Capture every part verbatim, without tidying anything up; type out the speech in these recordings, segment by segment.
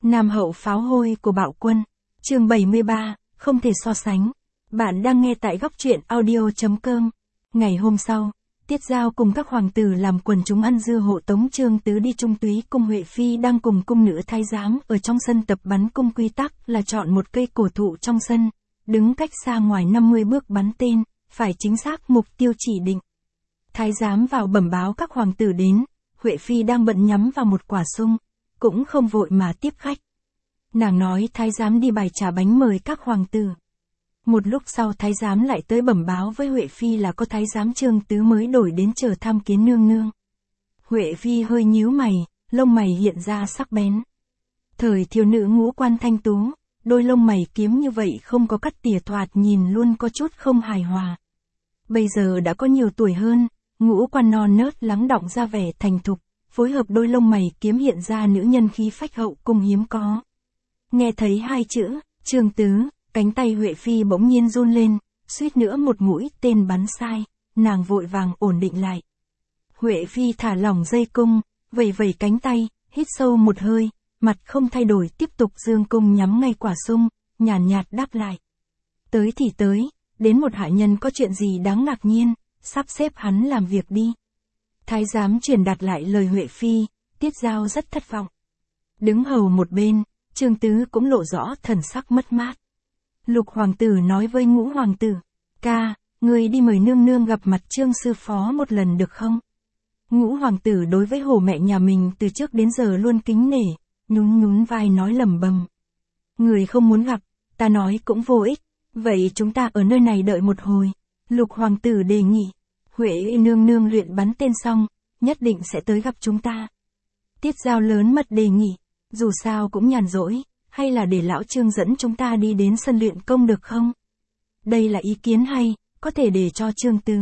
Nam hậu pháo hôi của Bạo Quân. Chương bảy mươi ba, không thể so sánh. Bạn đang nghe tại góc truyện audio chấm com. Ngày hôm sau, Tiết Giao cùng các hoàng tử làm quần chúng ăn dưa hộ tống Chương Tứ đi Trung Túy cung. Huệ Phi đang cùng cung nữ thái giám ở trong sân tập bắn cung. Quy tắc là chọn một cây cổ thụ trong sân, đứng cách xa ngoài năm mươi bước bắn tên, phải chính xác mục tiêu chỉ định. Thái giám vào bẩm báo các hoàng tử đến, Huệ Phi đang bận nhắm vào một quả sung, cũng không vội mà tiếp khách. Nàng nói thái giám đi bày trà bánh mời các hoàng tử. Một lúc sau thái giám lại tới bẩm báo với Huệ Phi là có thái giám Chương Tứ mới đổi đến chờ tham kiến nương nương. Huệ Phi hơi nhíu mày, lông mày hiện ra sắc bén. Thời thiếu nữ ngũ quan thanh tú, đôi lông mày kiếm như vậy không có cắt tỉa thoạt nhìn luôn có chút không hài hòa. Bây giờ đã có nhiều tuổi hơn, ngũ quan non nớt lắng đọng ra vẻ thành thục, phối hợp đôi lông mày kiếm hiện ra nữ nhân khí phách hậu cung hiếm có. Nghe thấy hai chữ, Chương Tứ, cánh tay Huệ Phi bỗng nhiên run lên, suýt nữa một mũi tên bắn sai, nàng vội vàng ổn định lại. Huệ Phi thả lỏng dây cung, vẩy vẩy cánh tay, hít sâu một hơi, mặt không thay đổi tiếp tục dương cung nhắm ngay quả sung, nhàn nhạt, nhạt đáp lại. Tới thì tới, đến một hạ nhân có chuyện gì đáng ngạc nhiên, sắp xếp hắn làm việc đi. Thái giám truyền đạt lại lời Huệ Phi, Tiết Giao rất thất vọng. Đứng hầu một bên, Chương Tứ cũng lộ rõ thần sắc mất mát. Lục hoàng tử nói với Ngũ hoàng tử, ca, người đi mời nương nương gặp mặt Trương sư phó một lần được không? Ngũ hoàng tử đối với Hổ mẹ nhà mình từ trước đến giờ luôn kính nể, nhún nhún vai nói lẩm bẩm. Người không muốn gặp, ta nói cũng vô ích, vậy chúng ta ở nơi này đợi một hồi. Lục hoàng tử đề nghị, Huệ nương nương luyện bắn tên xong, nhất định sẽ tới gặp chúng ta. Tiết Giao lớn mật đề nghị, dù sao cũng nhàn rỗi, hay là để lão Trương dẫn chúng ta đi đến sân luyện công được không? Đây là ý kiến hay, có thể để cho Chương Tứ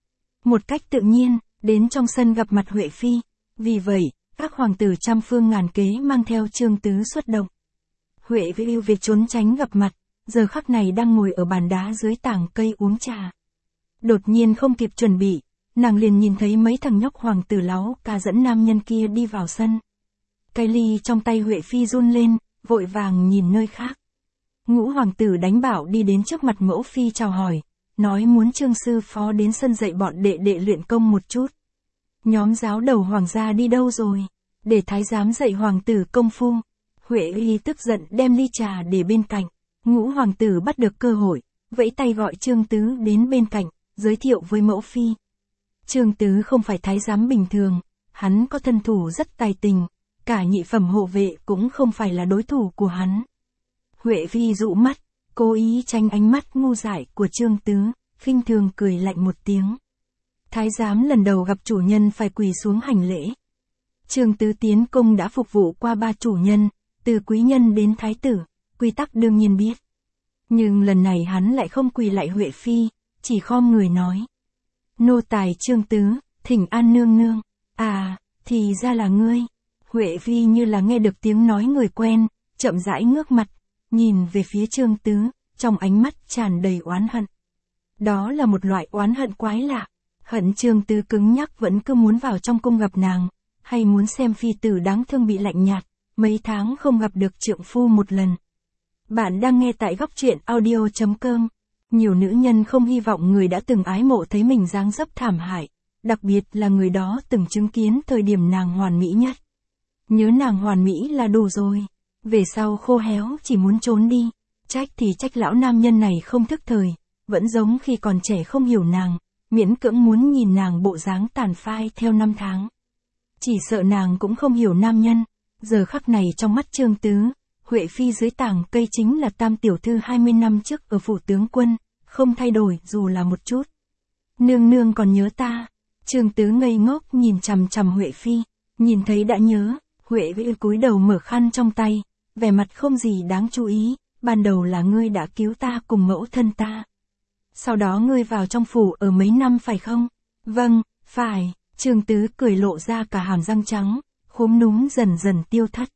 một cách tự nhiên, đến trong sân gặp mặt Huệ Phi. Vì vậy, các hoàng tử trăm phương ngàn kế mang theo Chương Tứ xuất động. Huệ Phi yêu việc trốn tránh gặp mặt, giờ khắc này đang ngồi ở bàn đá dưới tảng cây uống trà. Đột nhiên không kịp chuẩn bị, nàng liền nhìn thấy mấy thằng nhóc hoàng tử láo ca dẫn nam nhân kia đi vào sân. Cái ly trong tay Huệ Phi run lên, vội vàng nhìn nơi khác. Ngũ hoàng tử đánh bảo đi đến trước mặt mẫu phi chào hỏi, nói muốn Trương sư phó đến sân dạy bọn đệ đệ luyện công một chút. Nhóm giáo đầu hoàng gia đi đâu rồi? Để thái giám dạy hoàng tử công phu. Huệ Phi tức giận đem ly trà để bên cạnh. Ngũ hoàng tử bắt được cơ hội, vẫy tay gọi Chương Tứ đến bên cạnh, giới thiệu với mẫu phi. Chương Tứ không phải thái giám bình thường, hắn có thân thủ rất tài tình, cả nhị phẩm hộ vệ cũng không phải là đối thủ của hắn. Huệ Phi dụ mắt, cố ý tránh ánh mắt ngu dại của Chương Tứ, khinh thường cười lạnh một tiếng. Thái giám lần đầu gặp chủ nhân phải quỳ xuống hành lễ. Chương Tứ tiến cung đã phục vụ qua ba chủ nhân, từ quý nhân đến thái tử, quy tắc đương nhiên biết. Nhưng lần này hắn lại không quỳ lại Huệ Phi, chỉ khom người nói. Nô tài Chương Tứ, thỉnh an nương nương. À, thì ra là ngươi. Huệ Phi như là nghe được tiếng nói người quen, chậm rãi ngước mặt, nhìn về phía Chương Tứ, trong ánh mắt tràn đầy oán hận. Đó là một loại oán hận quái lạ, hận Chương Tứ cứng nhắc vẫn cứ muốn vào trong cung gặp nàng, hay muốn xem phi tử đáng thương bị lạnh nhạt, mấy tháng không gặp được trượng phu một lần. Bạn đang nghe tại góc truyện audio chấm com. Nhiều nữ nhân không hy vọng người đã từng ái mộ thấy mình dáng dấp thảm hại, đặc biệt là người đó từng chứng kiến thời điểm nàng hoàn mỹ nhất. Nhớ nàng hoàn mỹ là đủ rồi, về sau khô héo chỉ muốn trốn đi, trách thì trách lão nam nhân này không thức thời, vẫn giống khi còn trẻ không hiểu nàng, miễn cưỡng muốn nhìn nàng bộ dáng tàn phai theo năm tháng. Chỉ sợ nàng cũng không hiểu nam nhân, giờ khắc này trong mắt Chương Tứ, Huệ Phi dưới tảng cây chính là tam tiểu thư hai mươi năm trước ở phủ tướng quân, không thay đổi dù là một chút. Nương nương còn nhớ ta? Chương Tứ ngây ngốc nhìn chằm chằm Huệ Phi, nhìn thấy đã nhớ, Huệ Phi cúi đầu mở khăn trong tay, vẻ mặt không gì đáng chú ý, ban đầu là ngươi đã cứu ta cùng mẫu thân ta. Sau đó ngươi vào trong phủ ở mấy năm phải không? Vâng, phải. Chương Tứ cười lộ ra cả hàm răng trắng, khúm núm dần dần tiêu thất.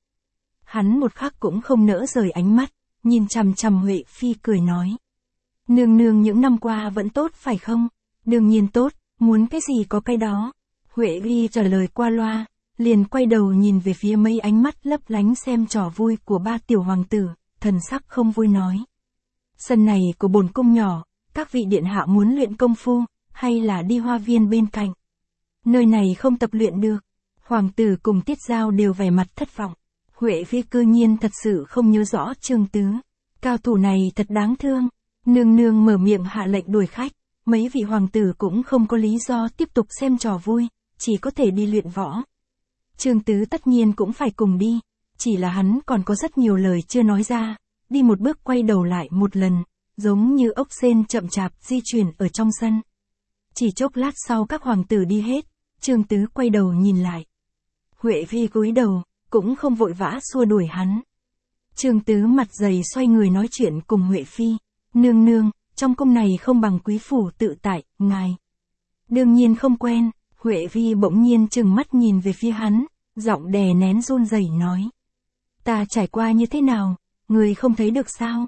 Hắn một khắc cũng không nỡ rời ánh mắt, nhìn chằm chằm Huệ Phi cười nói. Nương nương những năm qua vẫn tốt phải không? Đương nhiên tốt, muốn cái gì có cái đó. Huệ Phi trả lời qua loa, liền quay đầu nhìn về phía mấy ánh mắt lấp lánh xem trò vui của ba tiểu hoàng tử, thần sắc không vui nói. Sân này của bổn cung nhỏ, các vị điện hạ muốn luyện công phu, hay là đi hoa viên bên cạnh? Nơi này không tập luyện được. Hoàng tử cùng Tiết Giao đều vẻ mặt thất vọng. Huệ Phi cư nhiên thật sự không nhớ rõ Trương Tứ. Cao thủ này thật đáng thương. Nương nương mở miệng hạ lệnh đuổi khách. Mấy vị hoàng tử cũng không có lý do tiếp tục xem trò vui, chỉ có thể đi luyện võ. Trương Tứ tất nhiên cũng phải cùng đi, chỉ là hắn còn có rất nhiều lời chưa nói ra, đi một bước quay đầu lại một lần, giống như ốc sên chậm chạp di chuyển ở trong sân. Chỉ chốc lát sau các hoàng tử đi hết, Trương Tứ quay đầu nhìn lại. Huệ Phi cúi đầu, cũng không vội vã xua đuổi hắn. Trương Tứ mặt dày xoay người nói chuyện cùng Huệ Phi, nương nương, trong cung này không bằng quý phủ tự tại, ngài. Đương nhiên không quen, Huệ Phi bỗng nhiên trừng mắt nhìn về phía hắn, giọng đè nén run rẩy nói. Ta trải qua như thế nào, người không thấy được sao?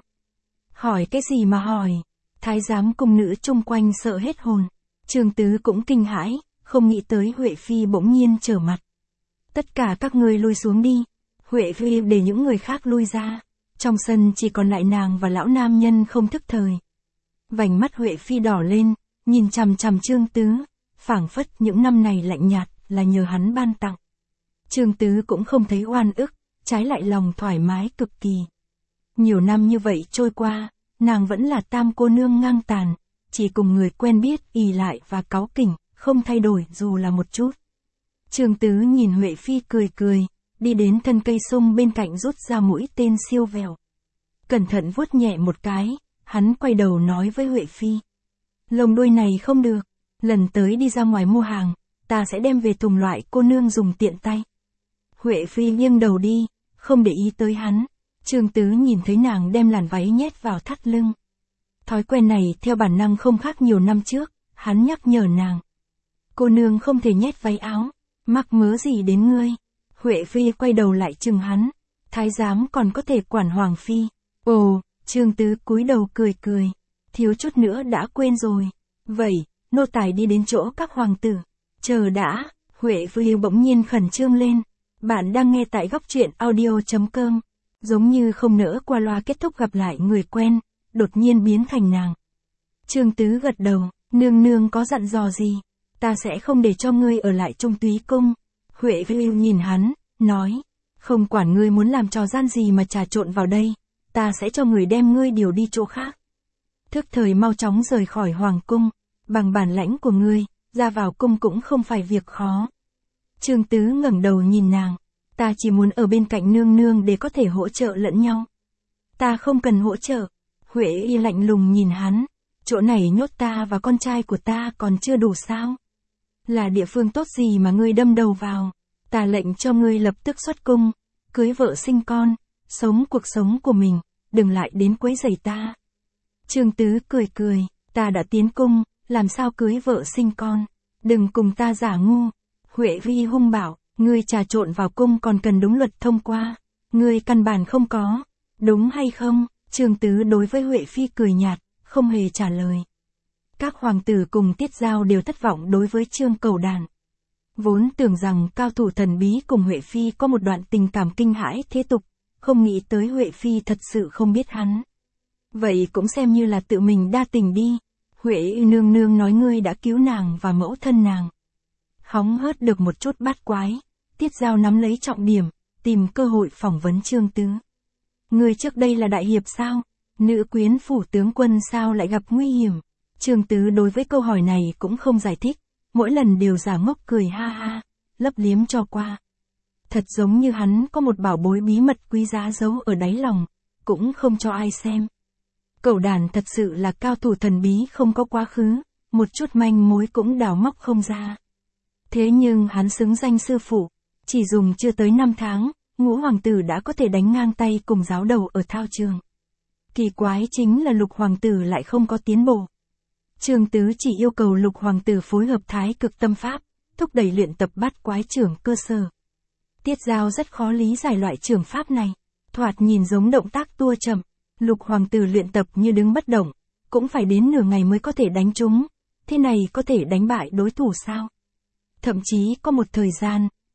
Hỏi cái gì mà hỏi? Thái giám cung nữ chung quanh sợ hết hồn. Trương Tứ cũng kinh hãi, không nghĩ tới Huệ Phi bỗng nhiên trở mặt. Tất cả các ngươi lui xuống đi. Huệ Phi để những người khác lui ra. Trong sân chỉ còn lại nàng và lão nam nhân không thức thời. Vành mắt Huệ Phi đỏ lên, nhìn chằm chằm Trương Tứ, phảng phất những năm này lạnh nhạt là nhờ hắn ban tặng. Trương Tứ cũng không thấy oan ức, trái lại lòng thoải mái cực kỳ. Nhiều năm như vậy trôi qua, nàng vẫn là tam cô nương ngang tàn, chỉ cùng người quen biết ì lại và cáu kỉnh, không thay đổi dù là một chút. Trương Tứ nhìn Huệ Phi cười cười, đi đến thân cây sung bên cạnh rút ra mũi tên siêu vẹo. Cẩn thận vuốt nhẹ một cái, hắn quay đầu nói với Huệ Phi. Lồng đuôi này không được, lần tới đi ra ngoài mua hàng, ta sẽ đem về thùng loại cô nương dùng tiện tay. Huệ Phi nghiêng đầu đi, không để ý tới hắn. Trương Tứ nhìn thấy nàng đem làn váy nhét vào thắt lưng. Thói quen này theo bản năng không khác nhiều năm trước, hắn nhắc nhở nàng. Cô nương không thể nhét váy áo, mắc mớ gì đến ngươi. Huệ Phi quay đầu lại chừng hắn, thái giám còn có thể quản Hoàng Phi. Ồ, Trương Tứ cúi đầu cười cười, thiếu chút nữa đã quên rồi. Vậy, nô tài đi đến chỗ các hoàng tử. Chờ đã, Huệ Phi bỗng nhiên khẩn trương lên. Bạn đang nghe tại góc truyện audio chấm com. Giống như không nỡ qua loa kết thúc gặp lại người quen, đột nhiên biến thành nàng. Trương Tứ gật đầu, nương nương có dặn dò gì, ta sẽ không để cho ngươi ở lại Trung Túy cung. Huệ Phi nhìn hắn, nói, không quản ngươi muốn làm trò gian gì mà trà trộn vào đây, ta sẽ cho người đem ngươi điều đi chỗ khác. Thức thời mau chóng rời khỏi hoàng cung, bằng bản lãnh của ngươi, ra vào cung cũng không phải việc khó. Trương Tứ ngẩng đầu nhìn nàng, ta chỉ muốn ở bên cạnh nương nương để có thể hỗ trợ lẫn nhau. Ta không cần hỗ trợ. Huệ Y lạnh lùng nhìn hắn, chỗ này nhốt ta và con trai của ta còn chưa đủ sao? Là địa phương tốt gì mà ngươi đâm đầu vào? Ta lệnh cho ngươi lập tức xuất cung, cưới vợ sinh con, sống cuộc sống của mình, đừng lại đến quấy rầy ta. Trương Tứ cười cười, ta đã tiến cung, làm sao cưới vợ sinh con? Đừng cùng ta giả ngu. Huệ Vi hung bảo, ngươi trà trộn vào cung còn cần đúng luật thông qua, ngươi căn bản không có, đúng hay không? Trương Tứ đối với Huệ Phi cười nhạt, không hề trả lời. Các hoàng tử cùng Tiết Giao đều thất vọng đối với Trương Cầu Đàn. Vốn tưởng rằng cao thủ thần bí cùng Huệ Phi có một đoạn tình cảm kinh hãi thế tục, không nghĩ tới Huệ Phi thật sự không biết hắn. Vậy cũng xem như là tự mình đa tình đi. Huệ nương nương nói ngươi đã cứu nàng và mẫu thân nàng. Hóng hớt được một chút bát quái, Tiết Giao nắm lấy trọng điểm, tìm cơ hội phỏng vấn Trương Tứ. Ngươi trước đây là đại hiệp sao? Nữ quyến phủ tướng quân sao lại gặp nguy hiểm? Trương Tứ đối với câu hỏi này cũng không giải thích, mỗi lần đều giả ngốc cười ha ha, lấp liếm cho qua. Thật giống như hắn có một bảo bối bí mật quý giá giấu ở đáy lòng, cũng không cho ai xem. Cẩu Đàn thật sự là cao thủ thần bí không có quá khứ, một chút manh mối cũng đào móc không ra. Thế nhưng hắn xứng danh sư phụ, chỉ dùng chưa tới năm tháng, ngũ hoàng tử đã có thể đánh ngang tay cùng giáo đầu ở thao trường. Kỳ quái chính là lục hoàng tử lại không có tiến bộ. Trương Tứ chỉ yêu cầu lục hoàng tử phối hợp thái cực tâm pháp, thúc đẩy luyện tập bát quái trưởng cơ sở. Tiết Giao rất khó lý giải loại trưởng pháp này, thoạt nhìn giống động tác tua chậm, lục hoàng tử luyện tập như đứng bất động, cũng phải đến nửa ngày mới có thể đánh trúng, thế này có thể đánh bại đối thủ sao? Thậm chí có một thời gian,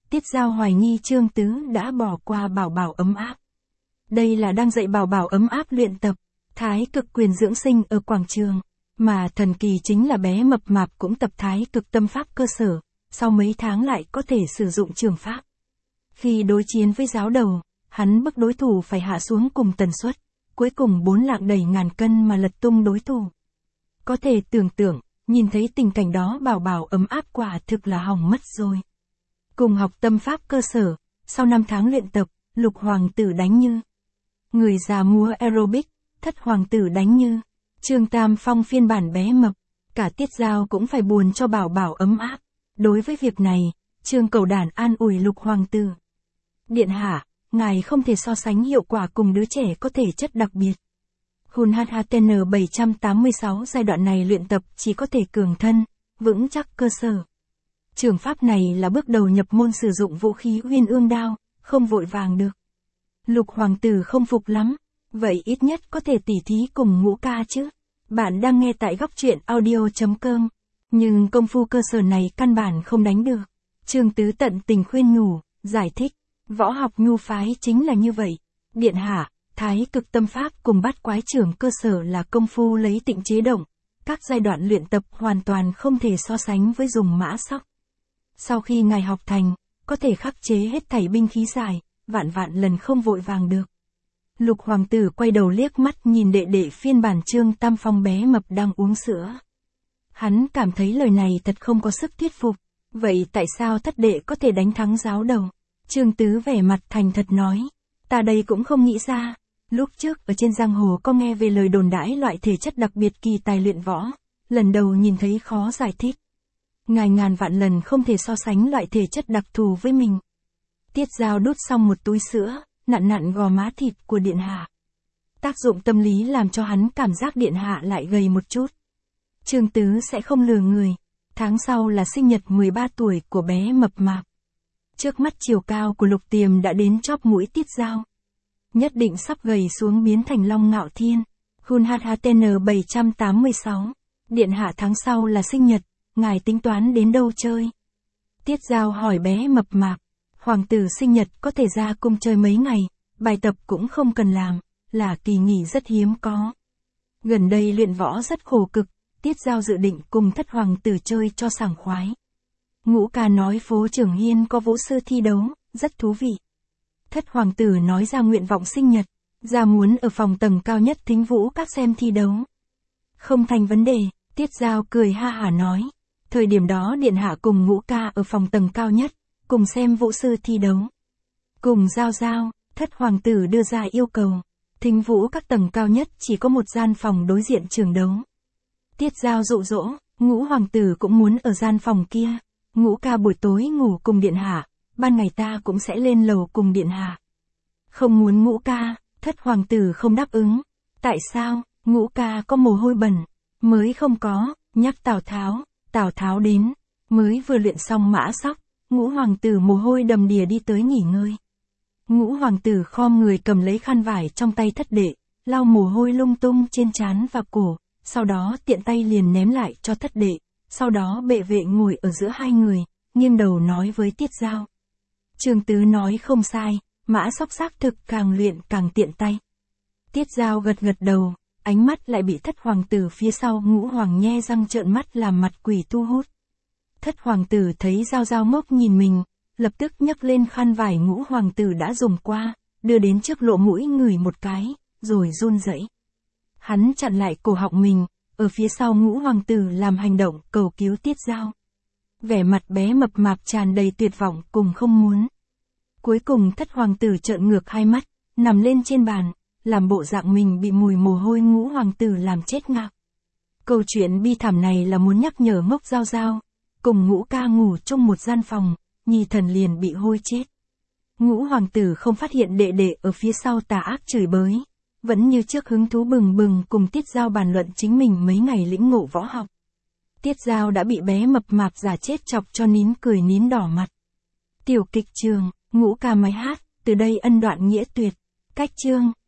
Tiết Giao hoài nghi Trương Tứ đã bỏ qua Bảo Bảo ấm áp. Đây là đang dạy Bảo Bảo ấm áp luyện tập, thái cực quyền dưỡng sinh ở quảng trường, mà thần kỳ chính là bé mập mạp cũng tập thái cực tâm pháp cơ sở, sau mấy tháng lại có thể sử dụng trường pháp. Khi đối chiến với giáo đầu, hắn bức đối thủ phải hạ xuống cùng tần suất, cuối cùng bốn lạng đẩy ngàn cân mà lật tung đối thủ. Có thể tưởng tượng, nhìn thấy tình cảnh đó Bảo Bảo ấm áp quả thực là hỏng mất rồi. Cùng học tâm pháp cơ sở, sau năm tháng luyện tập, Lục hoàng tử đánh như người già múa aerobic, Thất hoàng tử đánh như Trương Tam Phong phiên bản bé mập, cả Tiết Giao cũng phải buồn cho Bảo Bảo ấm áp. Đối với việc này, Trương Cầu Đản an ủi Lục hoàng tử. Điện hạ, ngài không thể so sánh hiệu quả cùng đứa trẻ có thể chất đặc biệt. Hun hát hát tê en bảy trăm tám mươi sáu giai đoạn này luyện tập chỉ có thể cường thân, vững chắc cơ sở. Trường pháp này là bước đầu nhập môn sử dụng vũ khí Uyên Ương đao, không vội vàng được. Lục hoàng tử không phục lắm, vậy ít nhất có thể tỉ thí cùng Ngũ ca chứ. Bạn đang nghe tại góc truyện audio chấm com, nhưng công phu cơ sở này căn bản không đánh được. Trương Tứ tận tình khuyên nhủ, giải thích, võ học nhu phái chính là như vậy. Điện hạ, thái cực tâm pháp cùng bát quái trưởng cơ sở là công phu lấy tịnh chế động, các giai đoạn luyện tập hoàn toàn không thể so sánh với dùng mã sóc. Sau khi ngài học thành, có thể khắc chế hết thảy binh khí dài, vạn vạn lần không vội vàng được. Lục hoàng tử quay đầu liếc mắt nhìn đệ đệ phiên bản Trương Tam Phong bé mập đang uống sữa. Hắn cảm thấy lời này thật không có sức thuyết phục, vậy tại sao thất đệ có thể đánh thắng giáo đầu? Trương Tứ vẻ mặt thành thật nói, ta đây cũng không nghĩ ra, lúc trước ở trên giang hồ có nghe về lời đồn đãi loại thể chất đặc biệt kỳ tài luyện võ, lần đầu nhìn thấy khó giải thích. Ngài ngàn vạn lần không thể so sánh loại thể chất đặc thù với mình. Tiết Giao đút xong một túi sữa, nặn nặn gò má thịt của điện hạ. Tác dụng tâm lý làm cho hắn cảm giác điện hạ lại gầy một chút. Trương Tứ sẽ không lừa người, tháng sau là sinh nhật mười ba tuổi của bé mập mạp. Trước mắt chiều cao của Lục Tiềm đã đến chóp mũi Tiết Giao. Nhất định sắp gầy xuống biến thành Long Ngạo Thiên. Hun hát hát tê en bảy trăm tám mươi sáu. Điện hạ tháng sau là sinh nhật, ngài tính toán đến đâu chơi? Tiết Giao hỏi bé mập mạp. Hoàng tử sinh nhật có thể ra cung chơi mấy ngày, bài tập cũng không cần làm, là kỳ nghỉ rất hiếm có. Gần đây luyện võ rất khổ cực, Tiết Giao dự định cùng Thất hoàng tử chơi cho sảng khoái. Ngũ ca nói phố Trường Hiên có vũ sư thi đấu, rất thú vị. Thất hoàng tử nói ra nguyện vọng sinh nhật, ra muốn ở phòng tầng cao nhất thính vũ các xem thi đấu. Không thành vấn đề, Tiết Giao cười ha hả nói. Thời điểm đó điện hạ cùng Ngũ ca ở phòng tầng cao nhất, cùng xem vũ sư thi đấu. Cùng Giao Giao, Thất hoàng tử đưa ra yêu cầu. Thính vũ các tầng cao nhất chỉ có một gian phòng đối diện trường đấu. Tiết Giao dụ dỗ, Ngũ hoàng tử cũng muốn ở gian phòng kia. Ngũ ca buổi tối ngủ cùng điện hạ, ban ngày ta cũng sẽ lên lầu cùng điện hạ. Không muốn Ngũ ca, Thất hoàng tử không đáp ứng. Tại sao? Ngũ ca có mồ hôi bẩn. Mới không có, nhắc Tào Tháo. Tào Tháo đến, mới vừa luyện xong mã sóc, Ngũ hoàng tử mồ hôi đầm đìa đi tới nghỉ ngơi. Ngũ hoàng tử khom người cầm lấy khăn vải trong tay thất đệ, lau mồ hôi lung tung trên trán và cổ, sau đó tiện tay liền ném lại cho thất đệ. Sau đó bệ vệ ngồi ở giữa hai người, nghiêng đầu nói với Tiết Giao. Trương Tứ nói không sai, mã sóc xác thực càng luyện càng tiện tay. Tiết Giao gật gật đầu, ánh mắt lại bị Thất hoàng tử phía sau Ngũ hoàng nhe răng trợn mắt làm mặt quỷ thu hút. Thất hoàng tử thấy Giao Giao ngốc nhìn mình, lập tức nhấc lên khăn vải Ngũ hoàng tử đã dùng qua, đưa đến trước lỗ mũi ngửi một cái, rồi run rẩy. Hắn chặn lại cổ họng mình, ở phía sau Ngũ hoàng tử làm hành động cầu cứu Tiết Giao. Vẻ mặt bé mập mạp tràn đầy tuyệt vọng cùng không muốn. Cuối cùng Thất hoàng tử trợn ngược hai mắt, nằm lên trên bàn, làm bộ dạng mình bị mùi mồ hôi Ngũ hoàng tử làm chết ngạc. Câu chuyện bi thảm này là muốn nhắc nhở ngốc Giao Giao, cùng Ngũ ca ngủ chung một gian phòng, nhi thần liền bị hôi chết. Ngũ hoàng tử không phát hiện đệ đệ ở phía sau tà ác chửi bới, vẫn như trước hứng thú bừng bừng cùng Tiết Giao bàn luận chính mình mấy ngày lĩnh ngộ võ học. Tiết Giao đã bị bé mập mạp giả chết chọc cho nín cười nín đỏ mặt. Tiểu kịch trường, Ngũ ca máy hát, từ đây ân đoạn nghĩa tuyệt. Cách chương